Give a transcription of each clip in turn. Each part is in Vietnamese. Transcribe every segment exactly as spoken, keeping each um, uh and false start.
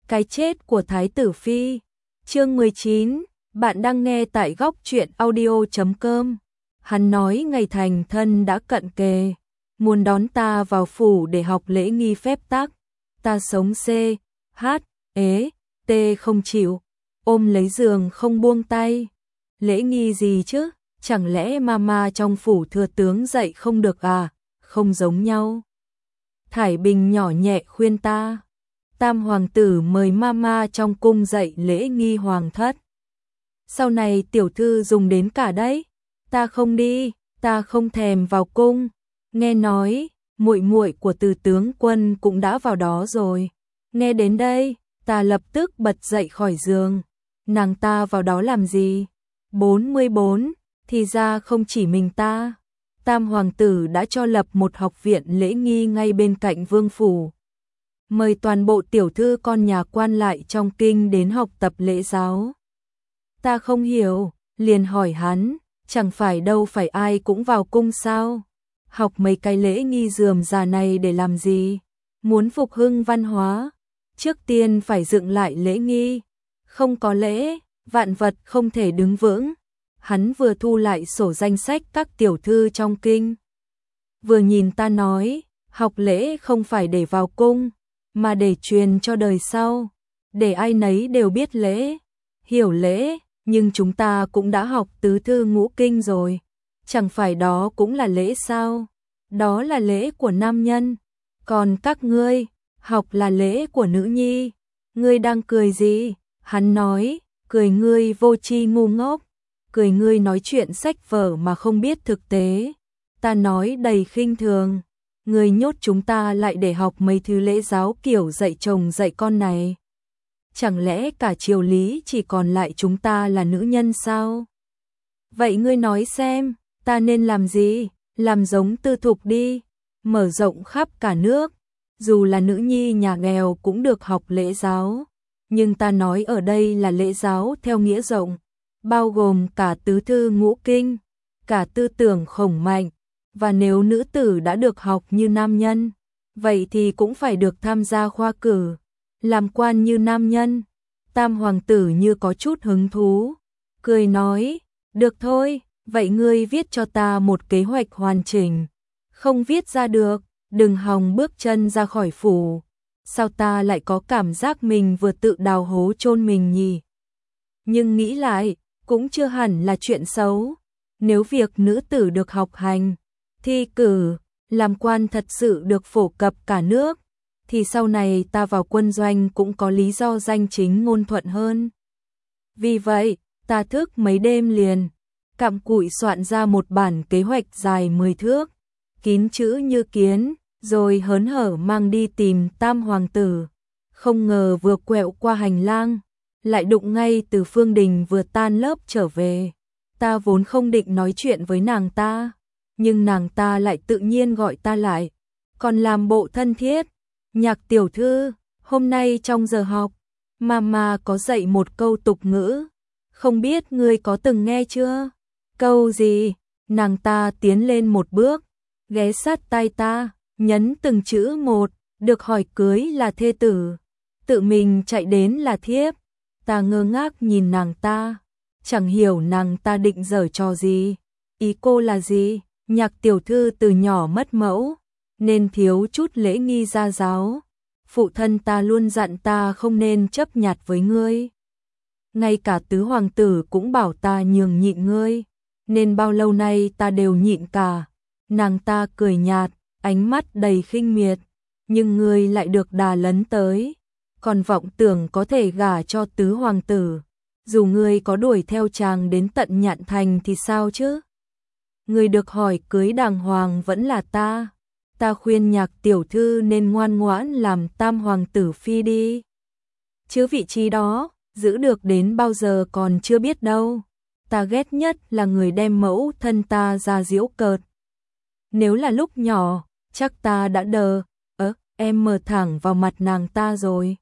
Cái chết của Thái tử Phi. Chương mười chín, bạn đang nghe tại góc truyện audio chấm com. Hắn nói ngày thành thân đã cận kề, muốn đón ta vào phủ để học lễ nghi phép tắc. Ta sống c, h, ế, t không chịu, ôm lấy giường không buông tay. Lễ nghi gì chứ, chẳng lẽ mama trong phủ thừa tướng dạy không được à, không giống nhau. Thải Bình nhỏ nhẹ khuyên ta. Tam hoàng tử mời mama trong cung dạy lễ nghi hoàng thất. Sau này tiểu thư dùng đến cả đấy. Ta không đi, ta không thèm vào cung. Nghe nói, muội muội của Từ tướng quân cũng đã vào đó rồi. Nghe đến đây, ta lập tức bật dậy khỏi giường. Nàng ta vào đó làm gì? bốn mươi bốn, thì ra không chỉ mình ta. Tam hoàng tử đã cho lập một học viện lễ nghi ngay bên cạnh vương phủ. Mời toàn bộ tiểu thư con nhà quan lại trong kinh đến học tập lễ giáo. Ta không hiểu, liền hỏi hắn, chẳng phải đâu phải ai cũng vào cung sao? Học mấy cái lễ nghi rườm rà này để làm gì? Muốn phục hưng văn hóa, trước tiên phải dựng lại lễ nghi. Không có lễ, vạn vật không thể đứng vững. Hắn vừa thu lại sổ danh sách các tiểu thư trong kinh, vừa nhìn ta nói, học lễ không phải để vào cung, mà để truyền cho đời sau, để ai nấy đều biết lễ, hiểu lễ, nhưng chúng ta cũng đã học tứ thư ngũ kinh rồi, chẳng phải đó cũng là lễ sao? Đó là lễ của nam nhân, còn các ngươi, học là lễ của nữ nhi. Ngươi đang cười gì? Hắn nói, cười ngươi vô tri ngu ngốc, cười ngươi nói chuyện sách vở mà không biết thực tế. Ta nói đầy khinh thường, ngươi nhốt chúng ta lại để học mấy thứ lễ giáo kiểu dạy chồng dạy con này. Chẳng lẽ cả triều lý chỉ còn lại chúng ta là nữ nhân sao? Vậy ngươi nói xem, ta nên làm gì? Làm giống Tư Thục đi, mở rộng khắp cả nước, dù là nữ nhi nhà nghèo cũng được học lễ giáo. Nhưng ta nói ở đây là lễ giáo theo nghĩa rộng, bao gồm cả tứ thư ngũ kinh, cả tư tưởng khổng mạnh, và nếu nữ tử đã được học như nam nhân, vậy thì cũng phải được tham gia khoa cử, làm quan như nam nhân. Tam hoàng tử như có chút hứng thú, cười nói, được thôi, vậy ngươi viết cho ta một kế hoạch hoàn chỉnh. Không viết ra được, đừng hòng bước chân ra khỏi phủ. Sao ta lại có cảm giác mình vừa tự đào hố chôn mình nhỉ? Nhưng nghĩ lại, cũng chưa hẳn là chuyện xấu. Nếu việc nữ tử được học hành, thi cử, làm quan thật sự được phổ cập cả nước, thì sau này ta vào quân doanh cũng có lý do danh chính ngôn thuận hơn. Vì vậy, ta thức mấy đêm liền, cặm cụi soạn ra một bản kế hoạch dài mười thước, kín chữ như kiến, rồi hớn hở mang đi tìm Tam hoàng tử. Không ngờ vừa quẹo qua hành lang, lại đụng ngay Từ Phương Đình vừa tan lớp trở về. Ta vốn không định nói chuyện với nàng ta, nhưng nàng ta lại tự nhiên gọi ta lại, còn làm bộ thân thiết. Nhạc tiểu thư, hôm nay trong giờ học, mama có dạy một câu tục ngữ, không biết ngươi có từng nghe chưa? Câu gì? Nàng ta tiến lên một bước, ghé sát tai ta, nhấn từng chữ một, được hỏi cưới là thê tử, tự mình chạy đến là thiếp. Ta ngơ ngác nhìn nàng ta, chẳng hiểu nàng ta định giở trò gì. Ý cô là gì? Nhạc tiểu thư từ nhỏ mất mẫu, nên thiếu chút lễ nghi gia giáo. Phụ thân ta luôn dặn ta không nên chấp nhặt với ngươi. Ngay cả tứ hoàng tử cũng bảo ta nhường nhịn ngươi, nên bao lâu nay ta đều nhịn cả. Nàng ta cười nhạt, ánh mắt đầy khinh miệt, nhưng ngươi lại được đà lấn tới, còn vọng tưởng có thể gả cho tứ hoàng tử. Dù ngươi có đuổi theo chàng đến tận Nhạn Thành thì sao chứ? Ngươi được hỏi cưới đàng hoàng vẫn là ta. Ta khuyên Nhạc tiểu thư nên ngoan ngoãn làm Tam hoàng tử phi đi. Chứ vị trí đó, giữ được đến bao giờ còn chưa biết đâu. Ta ghét nhất là người đem mẫu thân ta ra giễu cợt. Nếu là lúc nhỏ, chắc ta đã đờ, ớ, em mở thẳng vào mặt nàng ta rồi.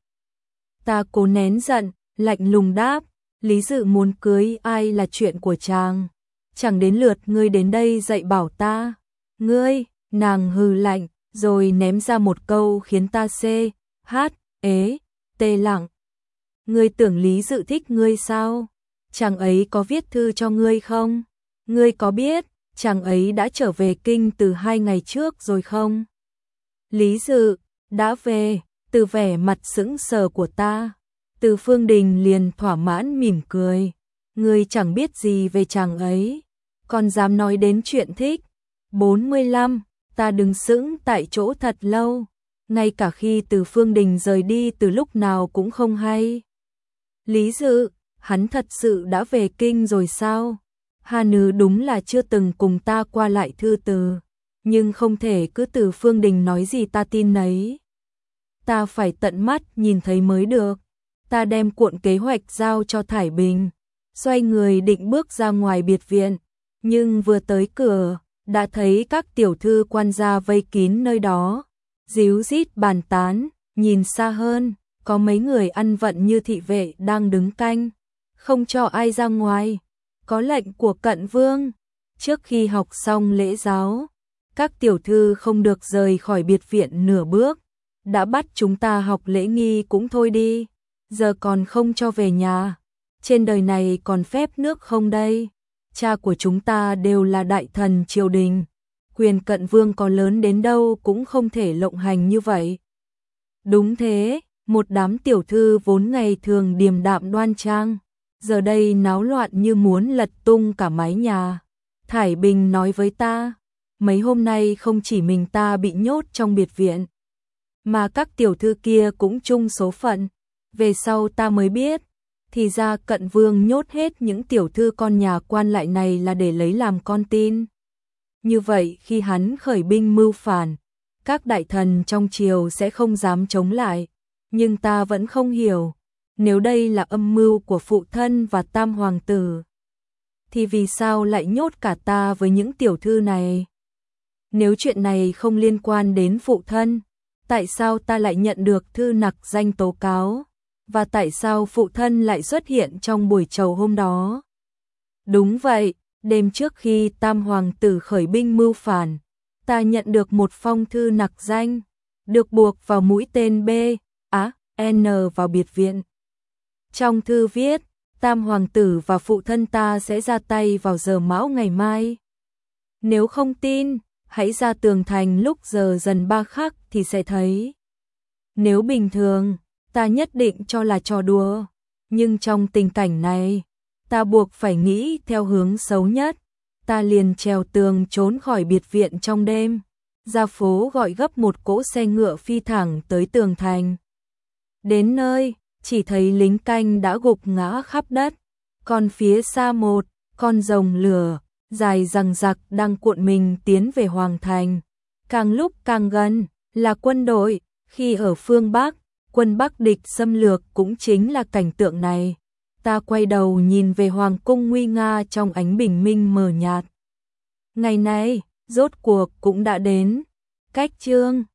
Ta cố nén giận, lạnh lùng đáp, lý dự muốn cưới ai là chuyện của chàng. Chẳng đến lượt ngươi đến đây dạy bảo ta. Ngươi, nàng hừ lạnh, rồi ném ra một câu khiến ta c, h, ế, tê lặng. Ngươi tưởng Lý Dự thích ngươi sao? Chàng ấy có viết thư cho ngươi không? Ngươi có biết chàng ấy đã trở về kinh từ hai ngày trước rồi không? Lý Dự, đã về. Từ vẻ mặt sững sờ của ta, Từ Phương Đình liền thỏa mãn mỉm cười. Ngươi chẳng biết gì về chàng ấy, còn dám nói đến chuyện thích. bốn mươi lăm, ta đứng sững tại chỗ thật lâu, ngay cả khi Từ Phương Đình rời đi từ lúc nào cũng không hay. Lý Dự, hắn thật sự đã về kinh rồi sao? Hà Nữ đúng là chưa từng cùng ta qua lại thư từ, nhưng không thể cứ Từ Phương Đình nói gì ta tin nấy. Ta phải tận mắt nhìn thấy mới được. Ta đem cuộn kế hoạch giao cho Thải Bình, xoay người định bước ra ngoài biệt viện, nhưng vừa tới cửa, đã thấy các tiểu thư quan gia vây kín nơi đó, díu dít bàn tán. Nhìn xa hơn, có mấy người ăn vận như thị vệ đang đứng canh, không cho ai ra ngoài. Có lệnh của Cận Vương, trước khi học xong lễ giáo, các tiểu thư không được rời khỏi biệt viện nửa bước. Đã bắt chúng ta học lễ nghi cũng thôi đi, giờ còn không cho về nhà. Trên đời này còn phép nước không đây? Cha của chúng ta đều là đại thần triều đình, quyền Cận Vương có lớn đến đâu cũng không thể lộng hành như vậy. Đúng thế, một đám tiểu thư vốn ngày thường điềm đạm đoan trang, giờ đây náo loạn như muốn lật tung cả mái nhà. Thải Bình nói với ta, mấy hôm nay không chỉ mình ta bị nhốt trong biệt viện, mà các tiểu thư kia cũng chung số phận. Về sau ta mới biết, thì ra Cận Vương nhốt hết những tiểu thư con nhà quan lại này là để lấy làm con tin. Như vậy khi hắn khởi binh mưu phản, các đại thần trong triều sẽ không dám chống lại. Nhưng ta vẫn không hiểu, nếu đây là âm mưu của phụ thân và tam hoàng tử, thì vì sao lại nhốt cả ta với những tiểu thư này? Nếu chuyện này không liên quan đến phụ thân, tại sao ta lại nhận được thư nặc danh tố cáo? Và tại sao phụ thân lại xuất hiện trong buổi chầu hôm đó? Đúng vậy, đêm trước khi tam hoàng tử khởi binh mưu phản, ta nhận được một phong thư nặc danh, được buộc vào mũi tên B, á, N vào biệt viện. Trong thư viết, tam hoàng tử và phụ thân ta sẽ ra tay vào giờ mão ngày mai. Nếu không tin, hãy ra tường thành lúc giờ dần ba khắc thì sẽ thấy. Nếu bình thường, ta nhất định cho là trò đùa, nhưng trong tình cảnh này, ta buộc phải nghĩ theo hướng xấu nhất. Ta liền trèo tường trốn khỏi biệt viện trong đêm, ra phố gọi gấp một cỗ xe ngựa phi thẳng tới tường thành. Đến nơi, chỉ thấy lính canh đã gục ngã khắp đất, còn phía xa một con rồng lửa dài dằng dặc đang cuộn mình tiến về hoàng thành. Càng lúc càng gần là quân đội, khi ở phương Bắc, quân Bắc địch xâm lược cũng chính là cảnh tượng này. Ta quay đầu nhìn về hoàng cung nguy nga trong ánh bình minh mờ nhạt. Ngày này, rốt cuộc cũng đã đến. Cách chương